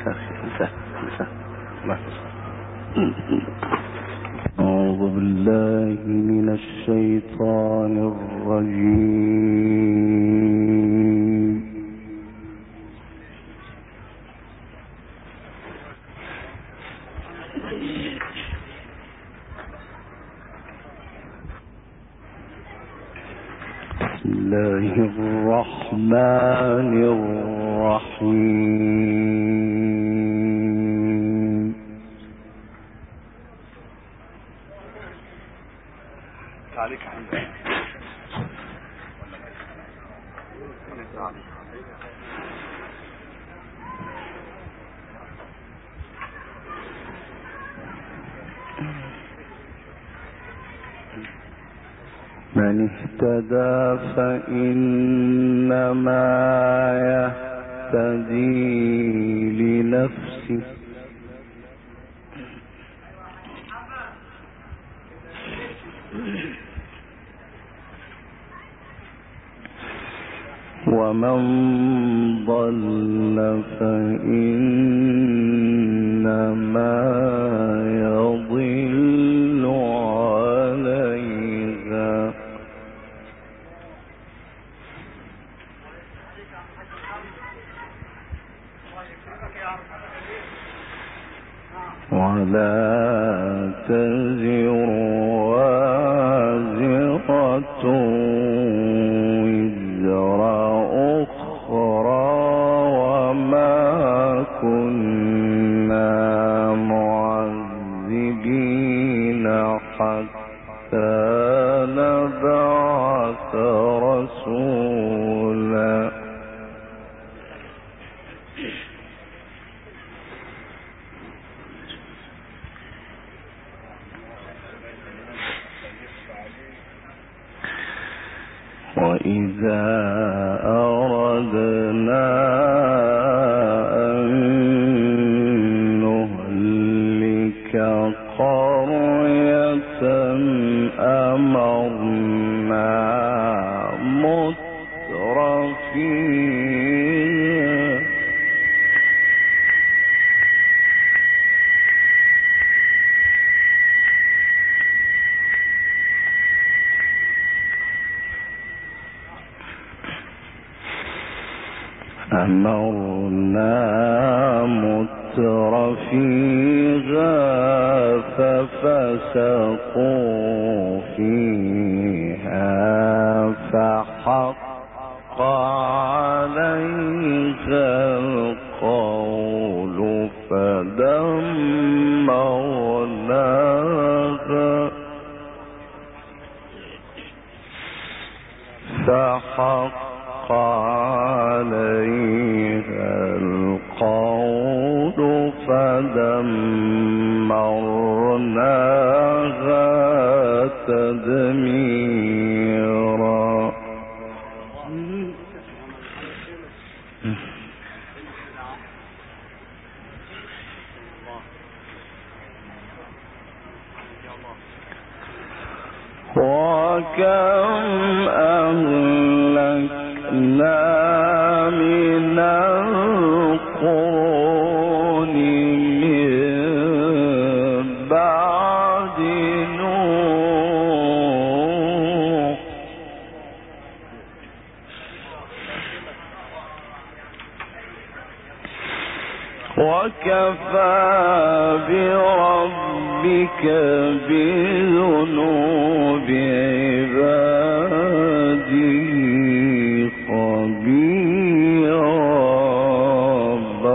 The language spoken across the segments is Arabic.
أعوذ بالله من الشيطان الرجيم. بسم الله الرحمن الرحيم. عليك من اهتدى فإنما يهتدي لنفسه ومن ضل فإنما يضل عليها ولا تزر وازرة وزر أخرى وما كنا معذبين حتى نبعث رسولا. وإذا أردنا أن نهلك قرية أمرنا مترفيها ففسقوا فيها فحق عليها القول فحق عليها القول فدمرناها تدميرا. وكم أهلكنا من القرون من بعد نوح وكفى بربك بذنوب عباده خبيرا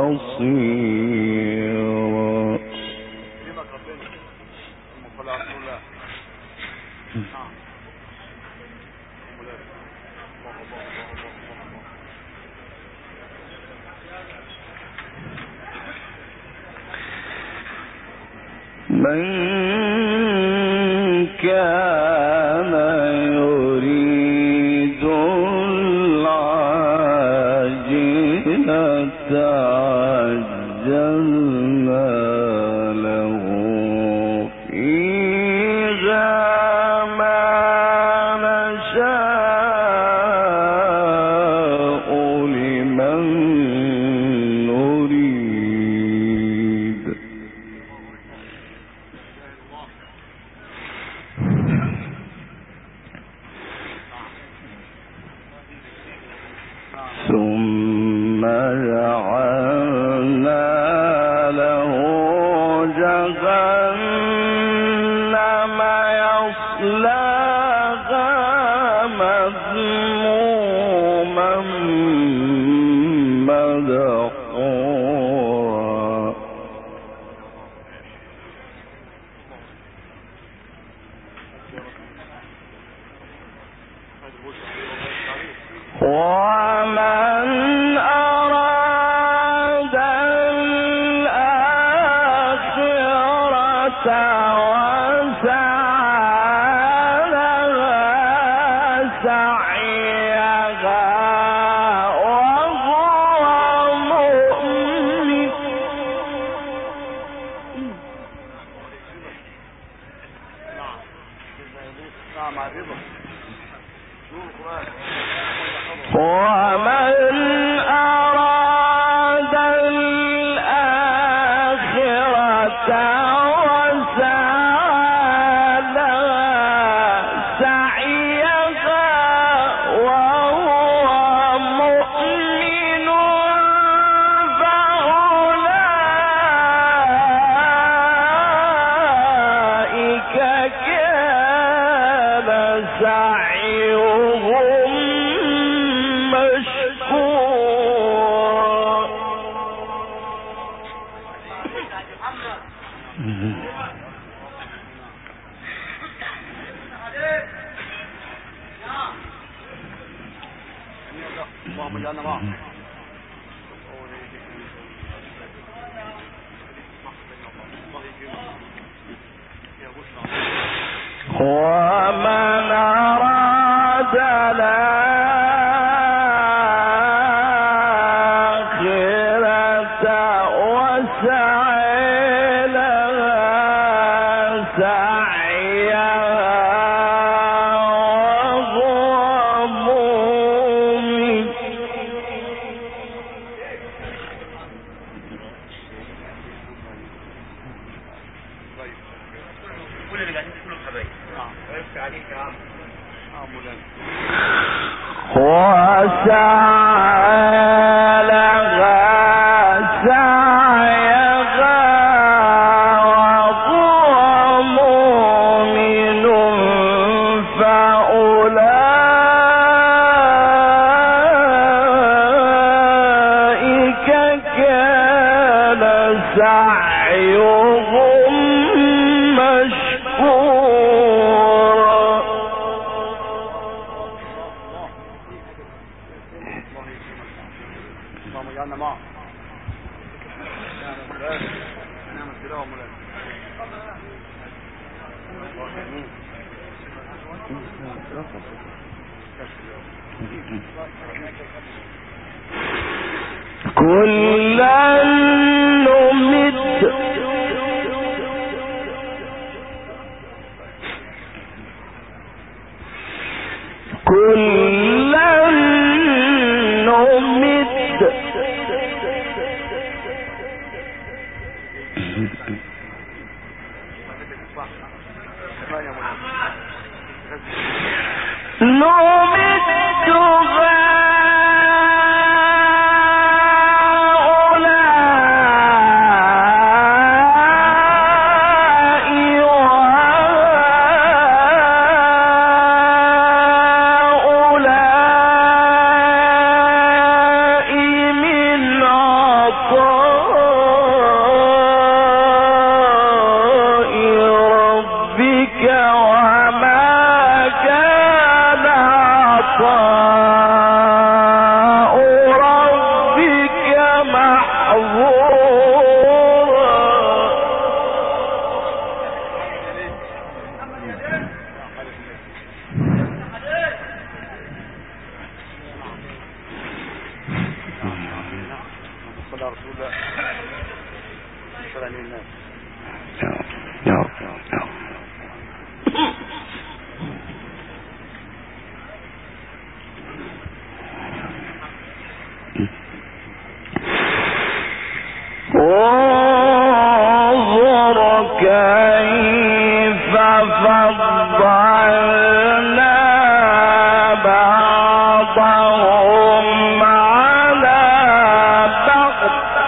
بصيرا. من كان يريد العاجلة عجلنا له فيها ما نشاء لمن نريد اللهم اجعلنا معه. ومن أراد الآخرة وسعى لها سعيها وهو مؤمن كل اللي قاعدين كلهم حبايب. ويفتح عليك يا عم. وسعى لها سعيها وهو مؤمن فأولئك كان سعيهم مشكورا. اللهم اجعلنا معه. نعم السلام مولانا. كلا نمد كلا نمد انظر كيف فضلنا بعضهم على بعض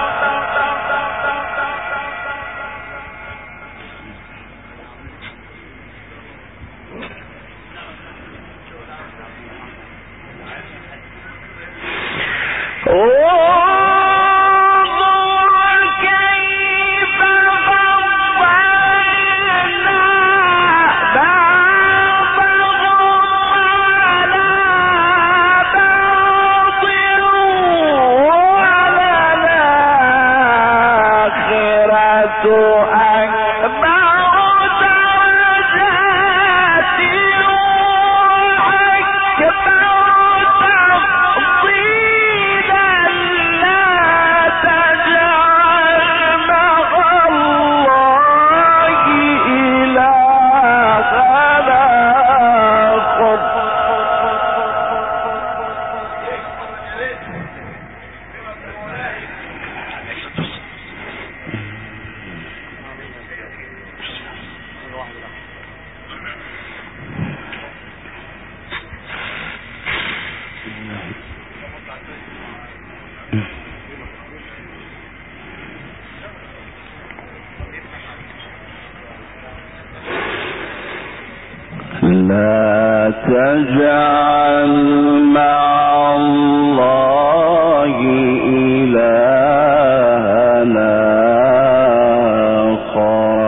لا تجعل مع الله إلهنا آخر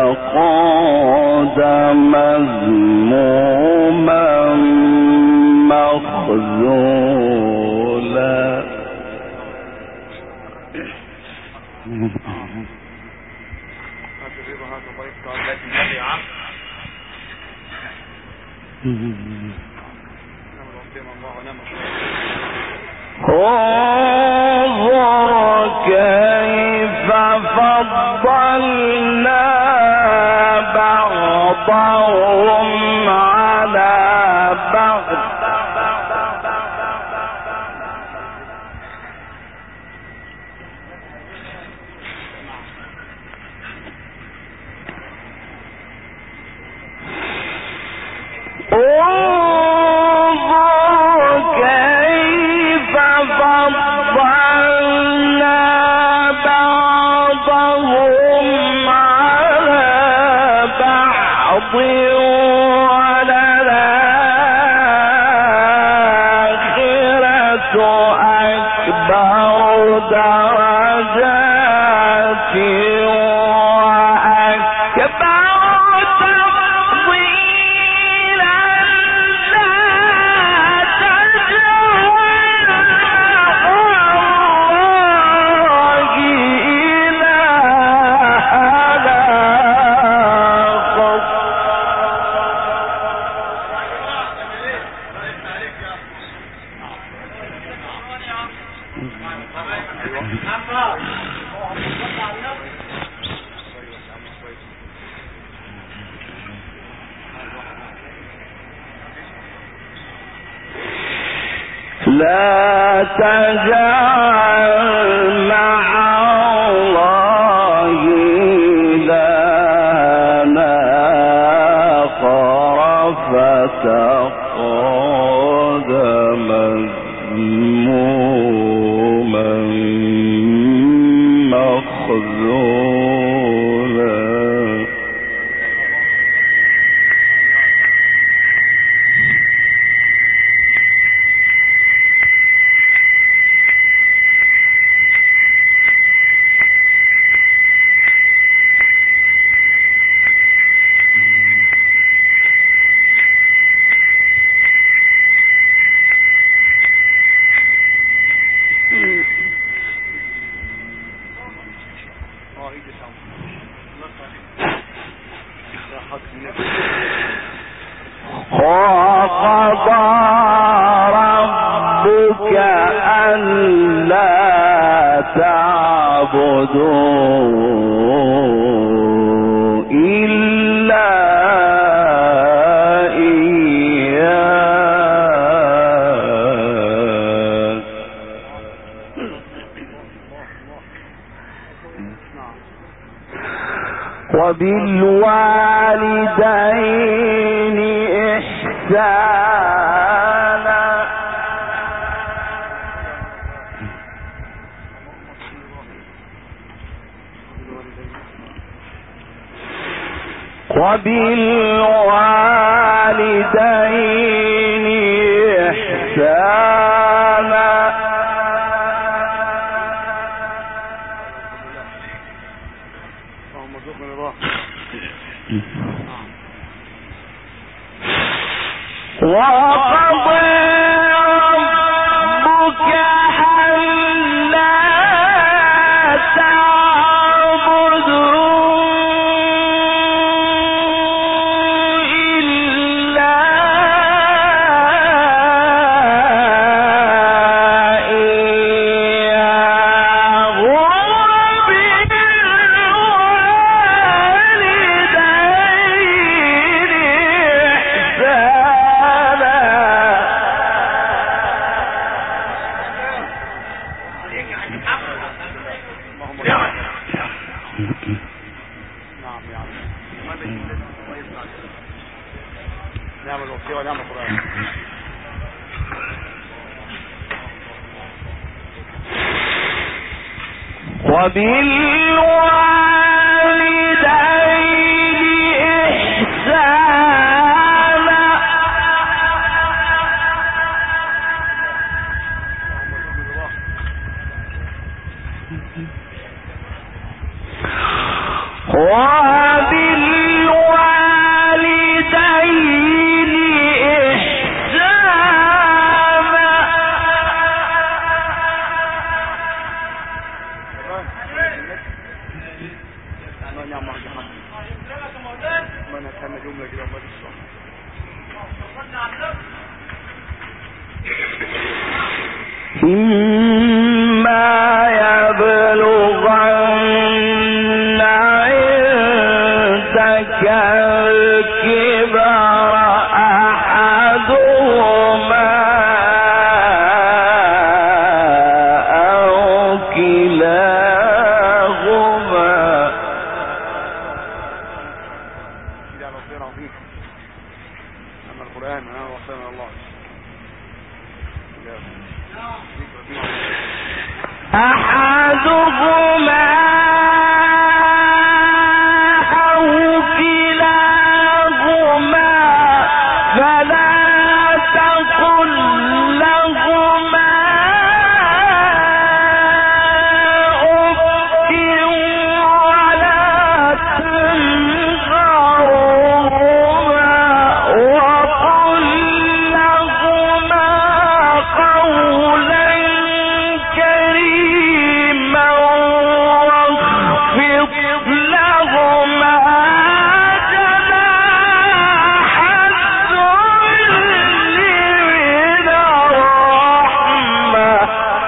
فقعد مذموما مخذولا. انظر كيف فضلنا بعضهم على بعض. لا تجعل مع الله إلهًا آخر فتقعد مذموما مخذولا. وقضى ربك ألا تعبدوا إلا إياه وبالوالدين إحسانا. وبالوالدين إحسانا. وقضى ربك ألا تعبدوا إلا إياه وبالوالدين إحسانا. وبالوالدين إما يبلغن عندك الكبر أحدهما أو كلاهما. القرآن أنا وصلنا الله أحدهما أو كلاهما فلا تقل لهما أف ولا تنهرهما وقل لهما قولا كريما واخفض لهما جناح الذل من الرحمة.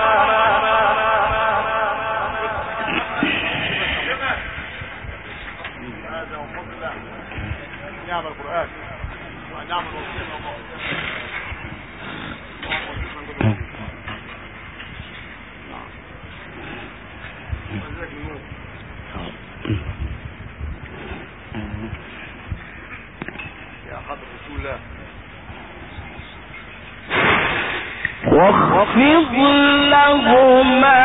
هذا وفضل الله نعم القرآن ونعم الوصية الله. يا حضر رسول الله واخفض لهما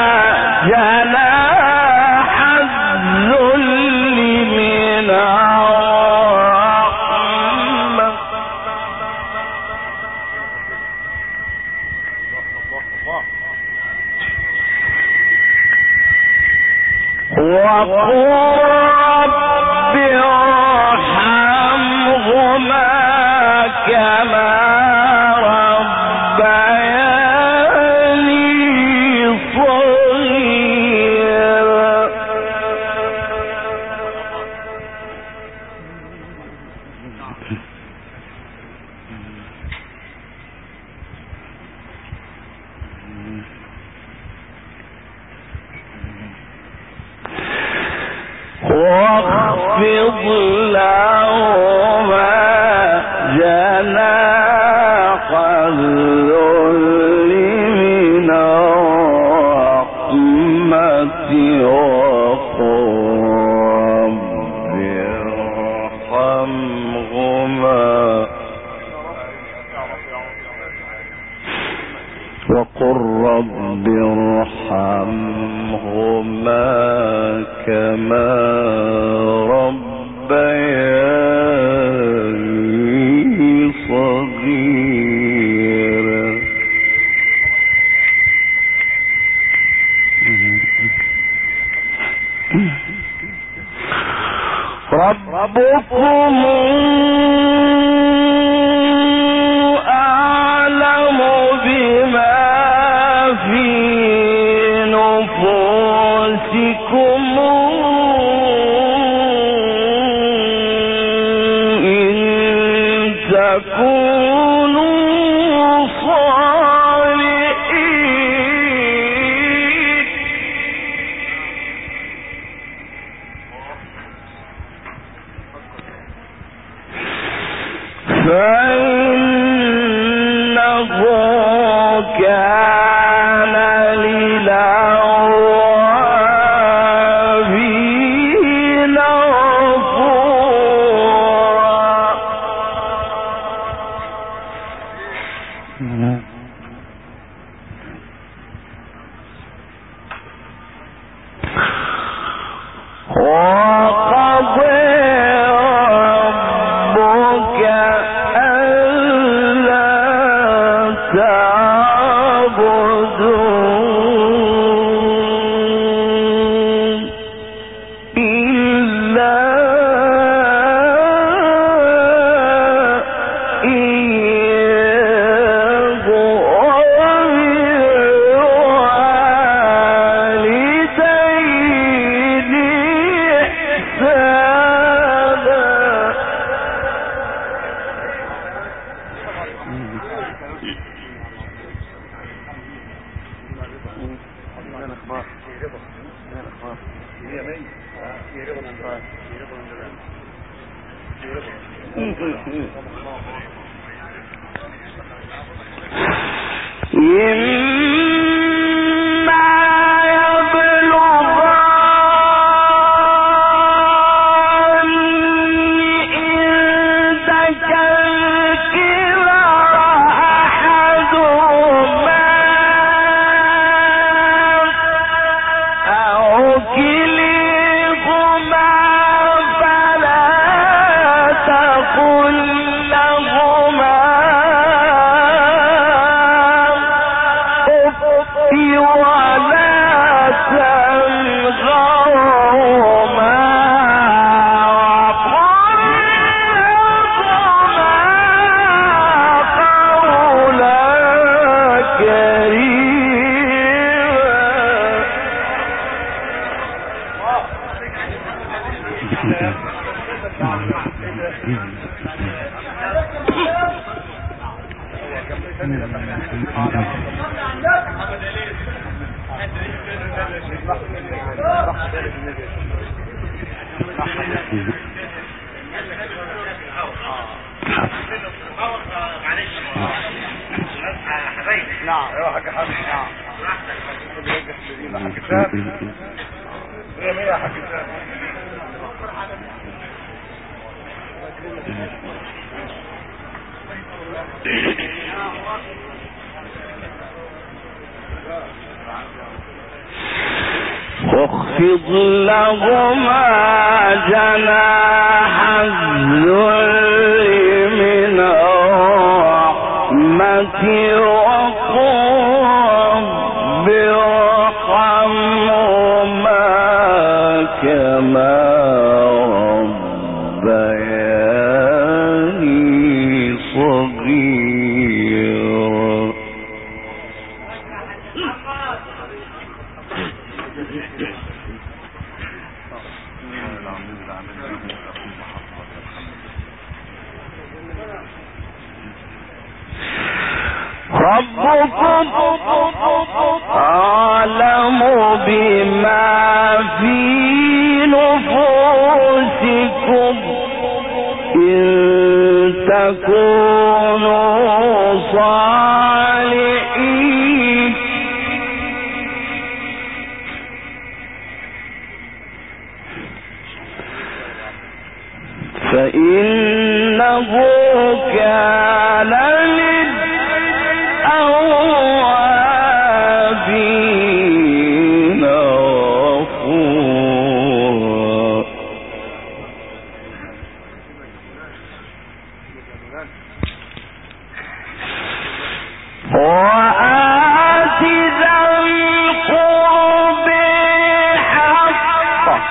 جناح الذل من الرحمة. وقل رب ارحمهما كما ربياني صغيرا. واخفض لهما جناح الذل من الرحمة وقل رب ارحمهما كما ربياني صغيرا. ربكم أعلم بما في نفوسكم إن تكونوا صالحين فإنه كان للأوابين غفورا. ربك ألا تعبدون إلا إياه وبالوالدين واخفض لهما جناح الذل من الرحمة وقل ارحمهما كما ربياني صغيرا. ربكم أعلم بما في نفوسكم إن تكونوا صالحين فإنه كان للأوابين غفورا. وآت ذا القرب حقه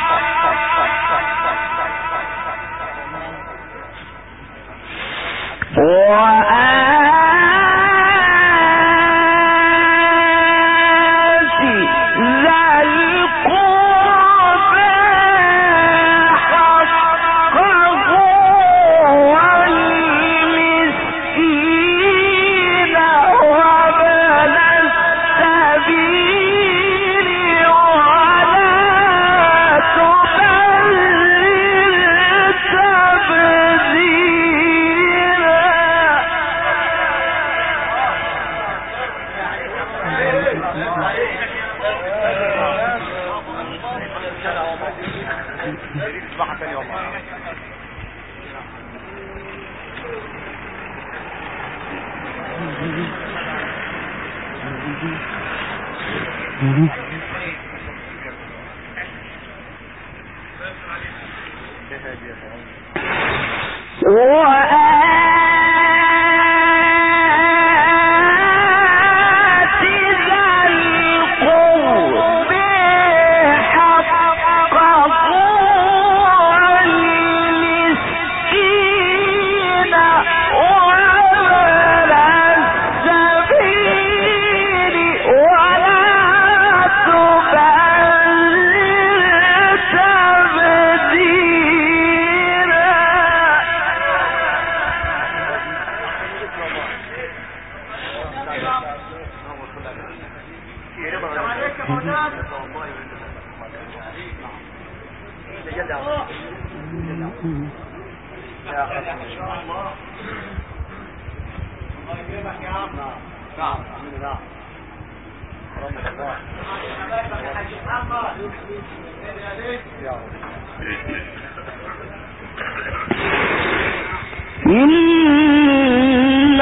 إن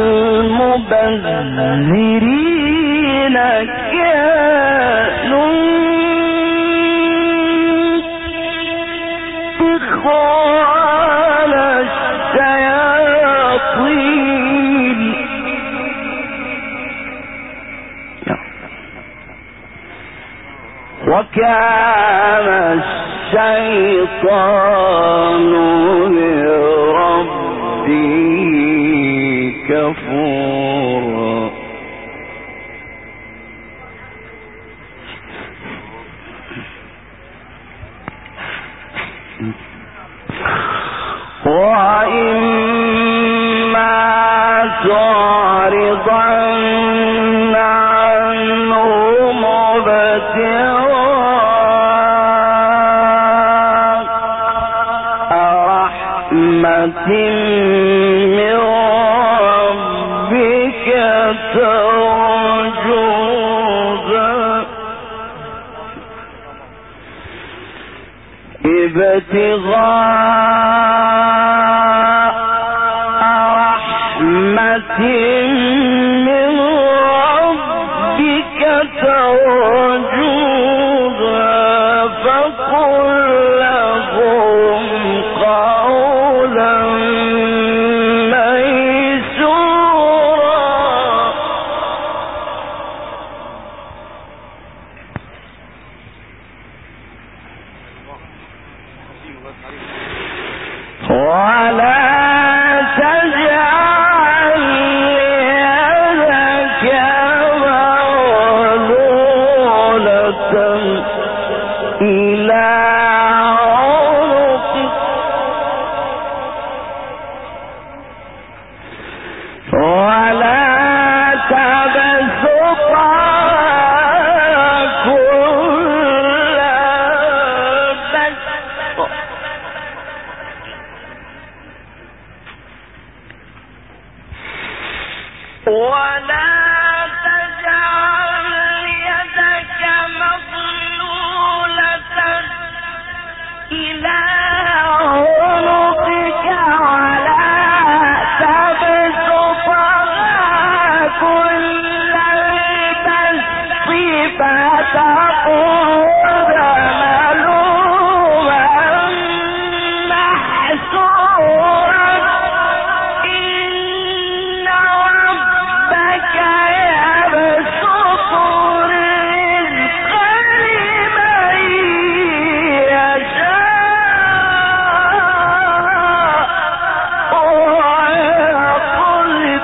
المبذرين كانوا إخوان الشياطين وكان الشيطان لربه كفورا وإما تعرضن عنهم ابتغاء رحمة من ربك ترجوها ابتغاء رحمة من ربك ترجوها فقل لهم قولا ميسورا ولا تجعل يدك مغلولة إلى عنقك ولا تبسطها كل البسط ولا تجعل يدك مغلولة إلى عنقك ولا تبسطها كل البسط فتقعد ملوما محسورا إن ربك يبسط الرزق لمن يشاء ويقدر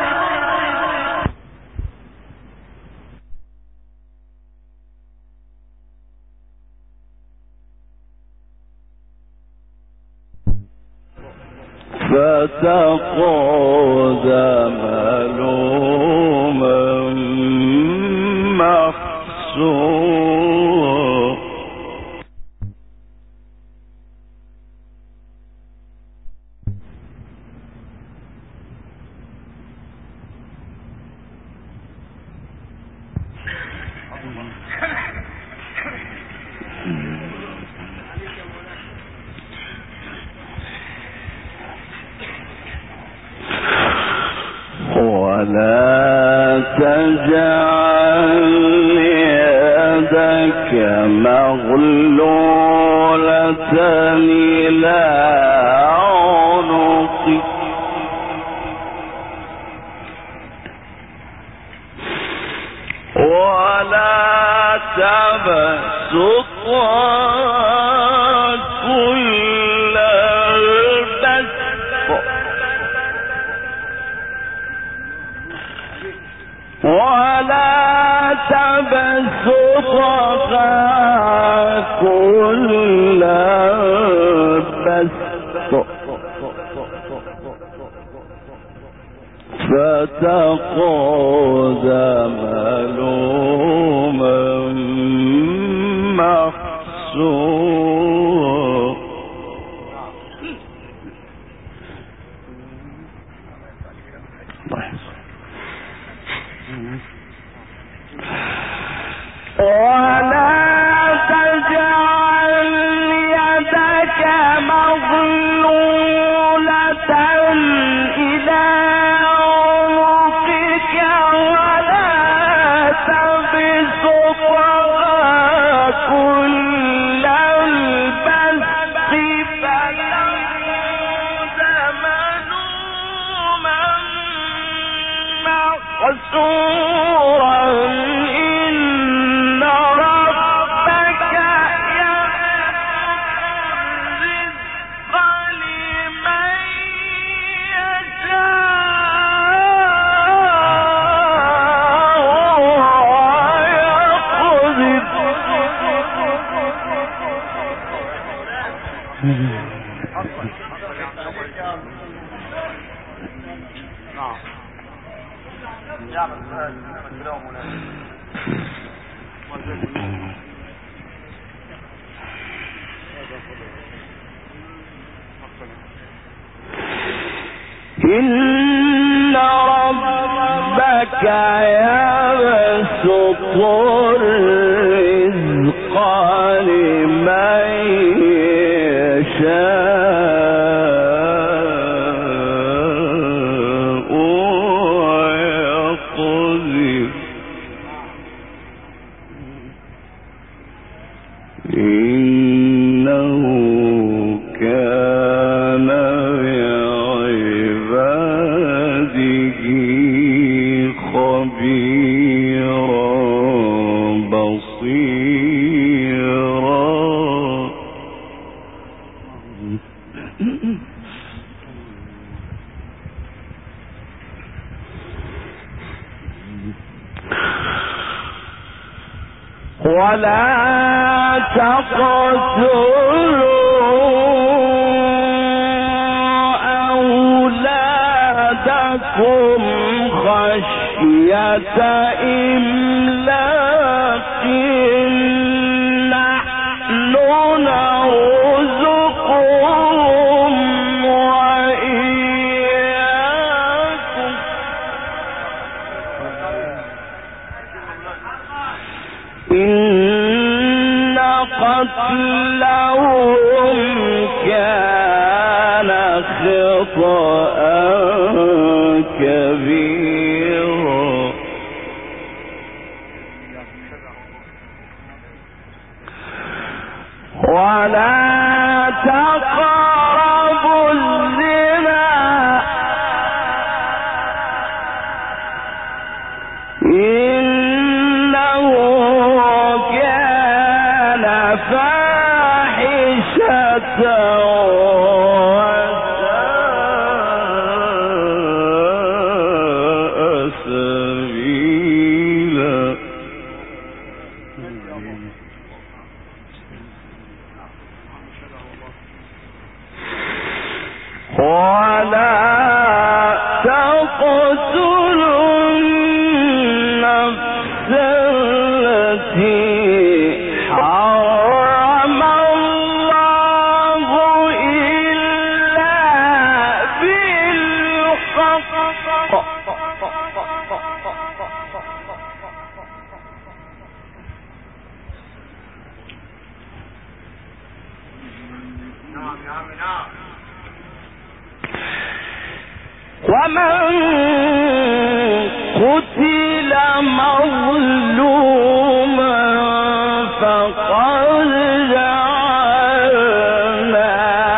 فتقعد ملوما محسورا ولا تجعل يدك مغلولة إلى عنقك ولا تبسطها كل البسط ولا تبسطها كل البسط فتقعد ملوما محسورا إن ربك يبسط الرزق لمن يشاء ويقدر إنه كان بعباده خبيرا بصيرا. ولا تقتلوا أولادكم خشية إملاق نحن نرزقهم وإياكم إن قتلهم كان خطأ كبيرا. ولا تقربوا الزنا إنه كان فاحشة وساء سبيلا. ولا تقتلوا النفس التي حرم الله إلا بالحق ومن قتل مظلوما فقد جعلنا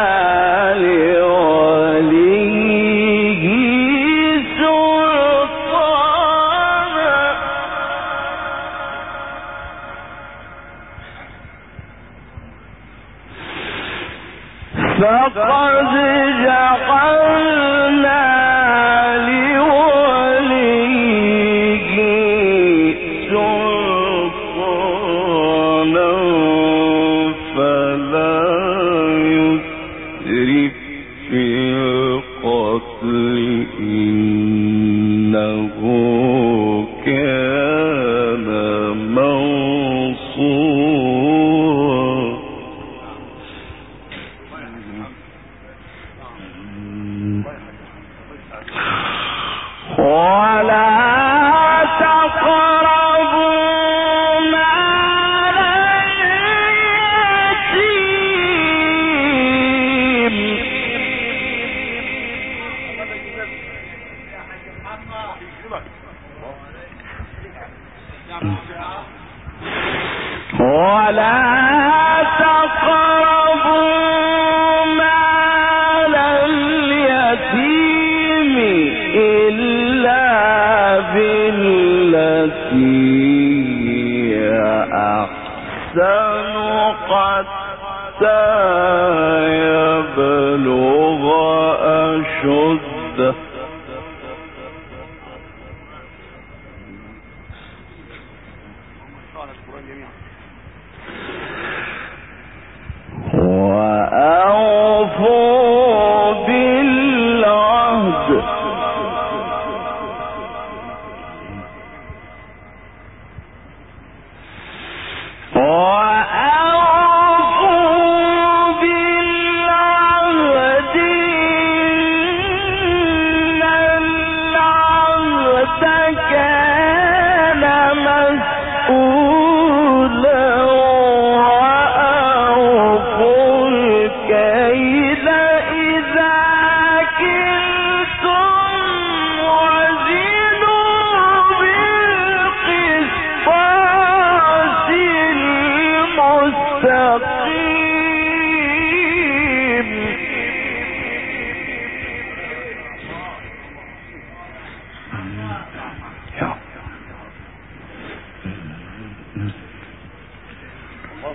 لوليه سلطانا فقد جعلنا يبلغ أشده. وأوفوا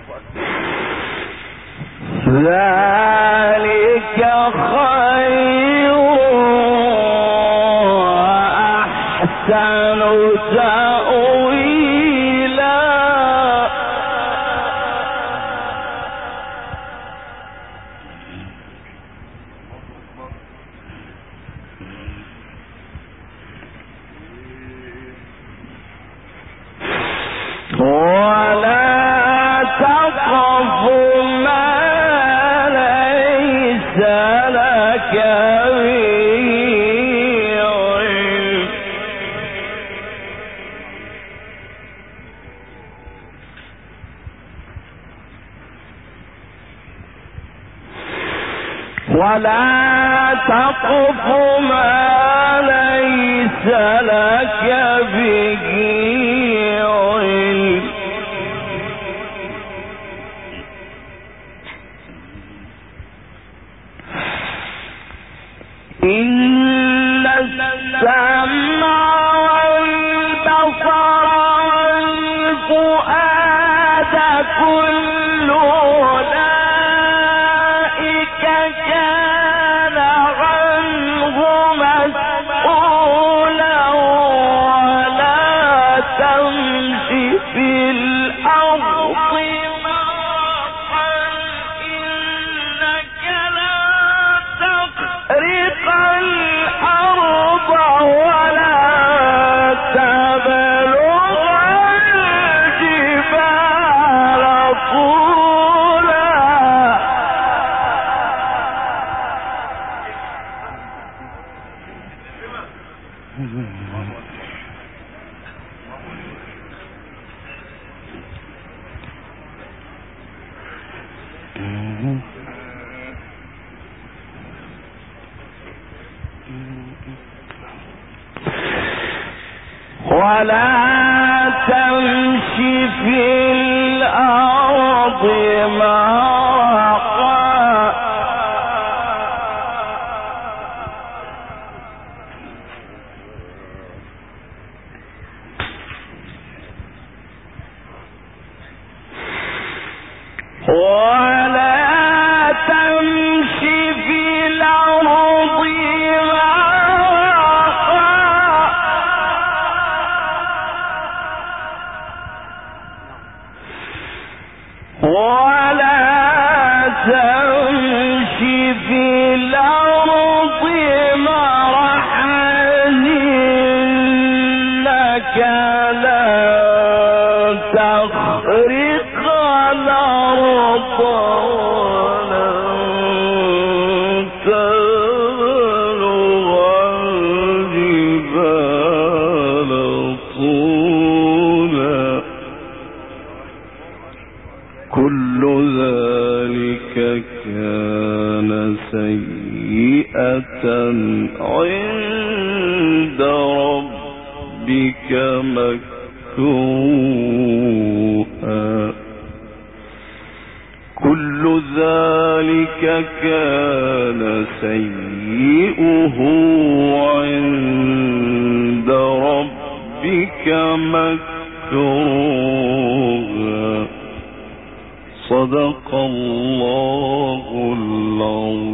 ذلك خير وأحسن تأويلا. ولا تقف ما ليس لك به علم. ولا تقف ما ليس لك به علم. إن السمع والبصر والفؤاد كل أولئك كان عنه مسؤولا. ولا تمش في الأرض مرحا إنك لا تخرق الأرض ولا تبلغ الجبال طولا. ولا تمش في الأرض مرحا ولا تمش في الأرض ولا تمشي في الأرض مرحا إنك لا تخرق الأرض ولن تبلغ الجبال طولا. كل ذلك كان سيئة عند ربك مكروها. كل ذلك كان سيئه عند ربك مكروها. صدق الله العظيم.